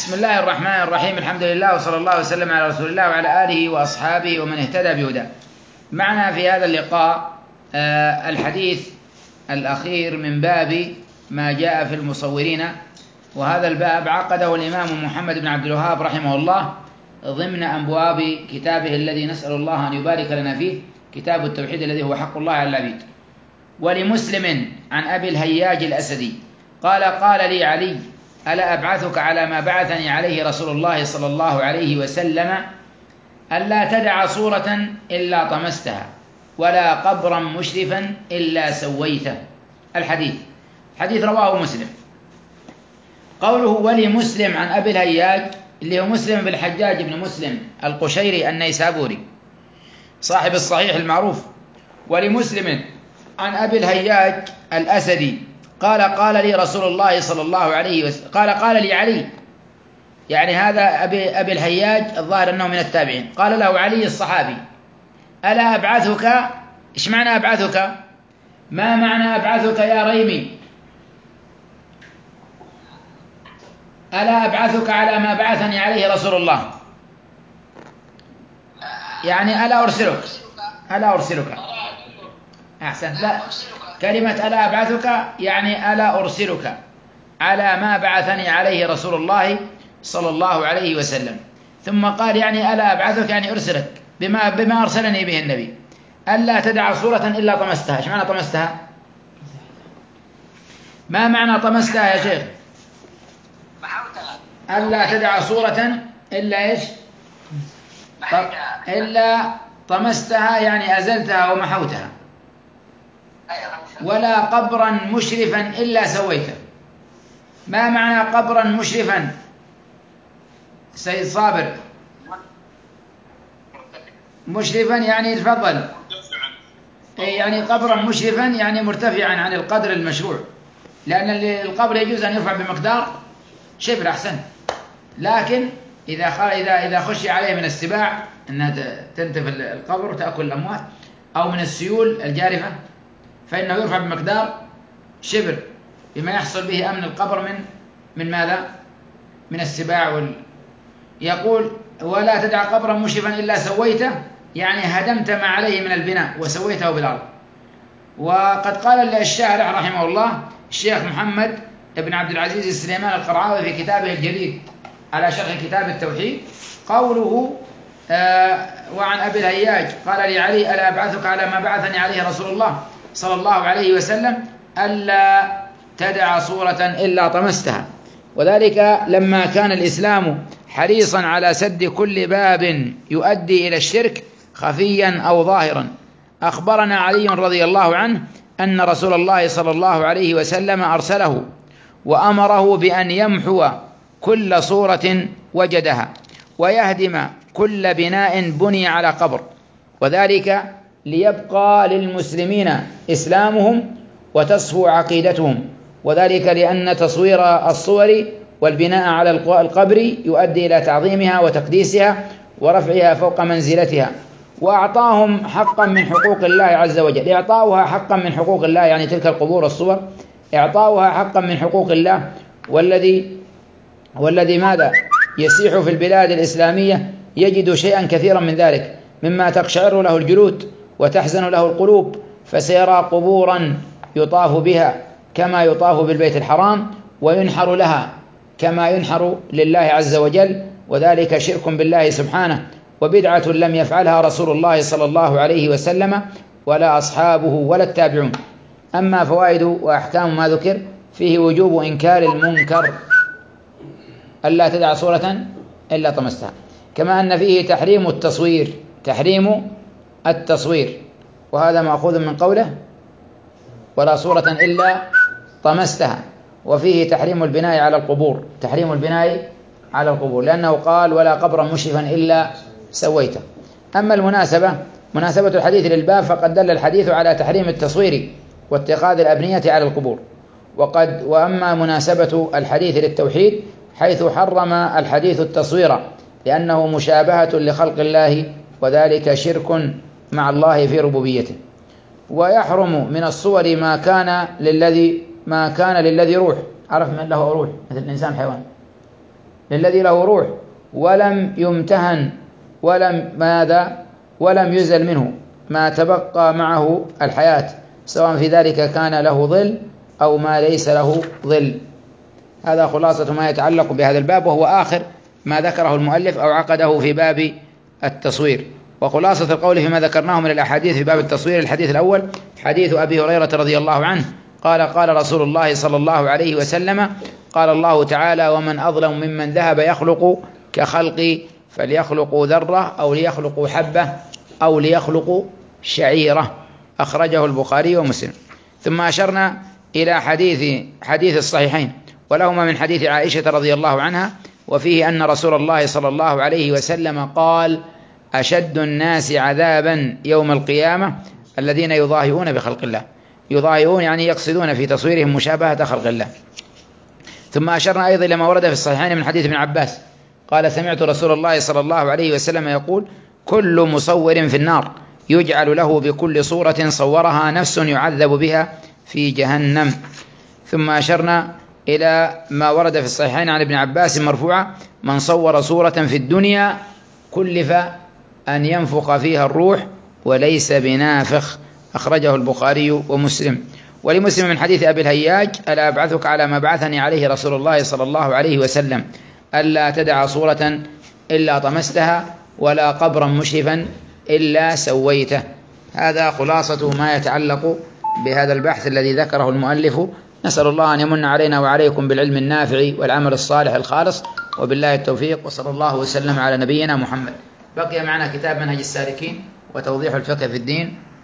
بسم الله الرحمن الرحيم. الحمد لله وصلى الله وسلم على رسول الله وعلى آله وأصحابه ومن اهتدى بهداه. معنا في هذا اللقاء الحديث الأخير من باب ما جاء في المصورين، وهذا الباب عقده الإمام محمد بن عبد الوهاب رحمه الله ضمن أبواب كتابه الذي نسأل الله أن يبارك لنا فيه، كتاب التوحيد الذي هو حق الله على العبيد. ولمسلم عن أبي الهياج الأسدي قال: قال لي علي: ألا أبعثك على ما بعثني عليه رسول الله صلى الله عليه وسلم، ألا تدع صورة إلا طمستها ولا قبرا مشرفا إلا سويته. الحديث رواه مسلم. قوله ولمسلم عن أبي الهياج اللي هو مسلم بن الحجاج بن مسلم القشيري النيسابوري صاحب الصحيح المعروف. ولمسلم عن أبي الهياج الأسدي قال: قال لي رسول الله صلى الله عليه وسلم، قال لي علي، يعني هذا أبي الهياج الظاهر أنه من التابعين. قال له علي الصحابي: ألا أبعثك؟ إيش معنى أبعثك؟ ما معنى أبعثك يا ريمي؟ ألا أبعثك على ما بعثني عليه رسول الله، يعني ألا أرسلك. أحسن. لا، كلمة ألا أبعثك يعني ألا أرسلك على ما بعثني عليه رسول الله صلى الله عليه وسلم. ثم قال يعني ألا أبعثك يعني أرسلك بما أرسلني به النبي. ألا تدع صورة إلا طمستها. إيش معنى طمستها؟ ما معنى طمستها يا شيخ؟ ألا تدع صورة إلا إيش؟ إلا طمستها يعني أزلتها ومحوتها. ولا قبرا مشرفا إلا سويته. ما معنى قبرا مشرفا سيد صابر؟ مشرفا يعني تفضل. يعني قبرا مشرفا يعني مرتفعا عن القدر المشروع، لأن القبر يجوز أن يرفع بمقدار شبر. أحسن. لكن إذا خشي عليه من السباع أنها تنتف القبر وتأكل الأموات، أو من السيول الجارفة، فإنه يرفع بمقدار شبر بما يحصل به أمن القبر من ماذا؟ من السباع يقول: ولا تدع قبرا مشرفا إلا سويته، يعني هدمت ما عليه من البناء وسويته بالأرض. وقد قال الشارع رحمه الله الشيخ محمد بن عبد العزيز السليمان القرعاوي في كتابه الجديد على شرح كتاب التوحيد قوله: وعن أبي الهياج قال لي علي: ألا أبعثك على ما بعثني عليه رسول الله صلى الله عليه وسلم، ألا تدع صورة إلا طمستها. وذلك لما كان الإسلام حريصا على سد كل باب يؤدي إلى الشرك خفيا أو ظاهرا. أخبرنا علي رضي الله عنه أن رسول الله صلى الله عليه وسلم أرسله وأمره بأن يمحو كل صورة وجدها ويهدم كل بناء بني على قبر، وذلك ليبقى للمسلمين إسلامهم وتصفو عقيدتهم. وذلك لأن تصوير الصور والبناء على القبر يؤدي إلى تعظيمها وتقديسها ورفعها فوق منزلتها. وأعطاهم حقا من حقوق الله عز وجل. إعطاؤها حقا من حقوق الله يعني تلك القبور الصور إعطاؤها حقا من حقوق الله، والذي ماذا يسيح في البلاد الإسلامية يجد شيئا كثيرا من ذلك، مما تقشعر له الجلود وتحزن له القلوب، فسيرى قبورا يطاف بها كما يطاف بالبيت الحرام، وينحر لها كما ينحر لله عز وجل، وذلك شرك بالله سبحانه وبدعة لم يفعلها رسول الله صلى الله عليه وسلم ولا أصحابه ولا التابعون. أما فوائد وأحكام ما ذكر فيه: وجوب إنكار المنكر، ألا تدع صورة إلا طمستها. كما أن فيه تحريم التصوير، وهذا مأخوذ من قوله: ولا صورة إلا طمستها. وفيه تحريم البناء على القبور، لأنه قال: ولا قبرا مشرفا إلا سويته. أما مناسبة الحديث للباب، فقد دل الحديث على تحريم التصوير واتخاذ الأبنية على القبور. وأما مناسبة الحديث للتوحيد حيث حرم الحديث التصوير، لأنه مشابهة لخلق الله، وذلك شرك مع الله في ربوبيته. ويحرم من الصور ما كان للذي روح، عرف من له روح مثل الإنسان حيوان، للذي له روح ولم يمتهن ولم يزل منه ما تبقى معه الحياة، سواء في ذلك كان له ظل أو ما ليس له ظل. هذا خلاصة ما يتعلق بهذا الباب، وهو آخر ما ذكره المؤلف أو عقده في باب التصوير. وخلاصة القول فيما ذكرناه من الأحاديث في باب التصوير: الحديث الأول حديث أبي هريرة رضي الله عنه قال: قال رسول الله صلى الله عليه وسلم: قال الله تعالى: ومن أظلم ممن ذهب يخلق كخلقي، فليخلقوا ذرة أو ليخلقوا حبة أو ليخلقوا شعيرة. أخرجه البخاري ومسلم. ثم أشرنا إلى حديث الصحيحين ولهما من حديث عائشة رضي الله عنها، وفيه أن رسول الله صلى الله عليه وسلم قال: أشد الناس عذابا يوم القيامة الذين يضاهئون بخلق الله. يضاهئون يعني يقصدون في تصويرهم مشابهة خلق الله. ثم أشرنا أيضا لما ورد في الصحيحين من حديث ابن عباس قال: سمعت رسول الله صلى الله عليه وسلم يقول: كل مصور في النار يجعل له بكل صورة صورها نفس يعذب بها في جهنم. ثم أشرنا إلى ما ورد في الصحيحين عن ابن عباس مرفوعا: من صور صورة في الدنيا كلف أن ينفخ فيها الروح وليس بنافخ. أخرجه البخاري ومسلم. ولمسلم من حديث أبي الهياج: ألا أبعثك على ما بعثني عليه رسول الله صلى الله عليه وسلم: ألا تدع صورة إلا طمستها ولا قبرا مشرفا إلا سويته. هذا خلاصة ما يتعلق بهذا البحث الذي ذكره المؤلف. نسأل الله أن يمن علينا وعليكم بالعلم النافع والعمل الصالح الخالص، وبالله التوفيق، وصلى الله وسلم على نبينا محمد. بقي معنا كتاب منهج السالكين وتوضيح الفقه في الدين.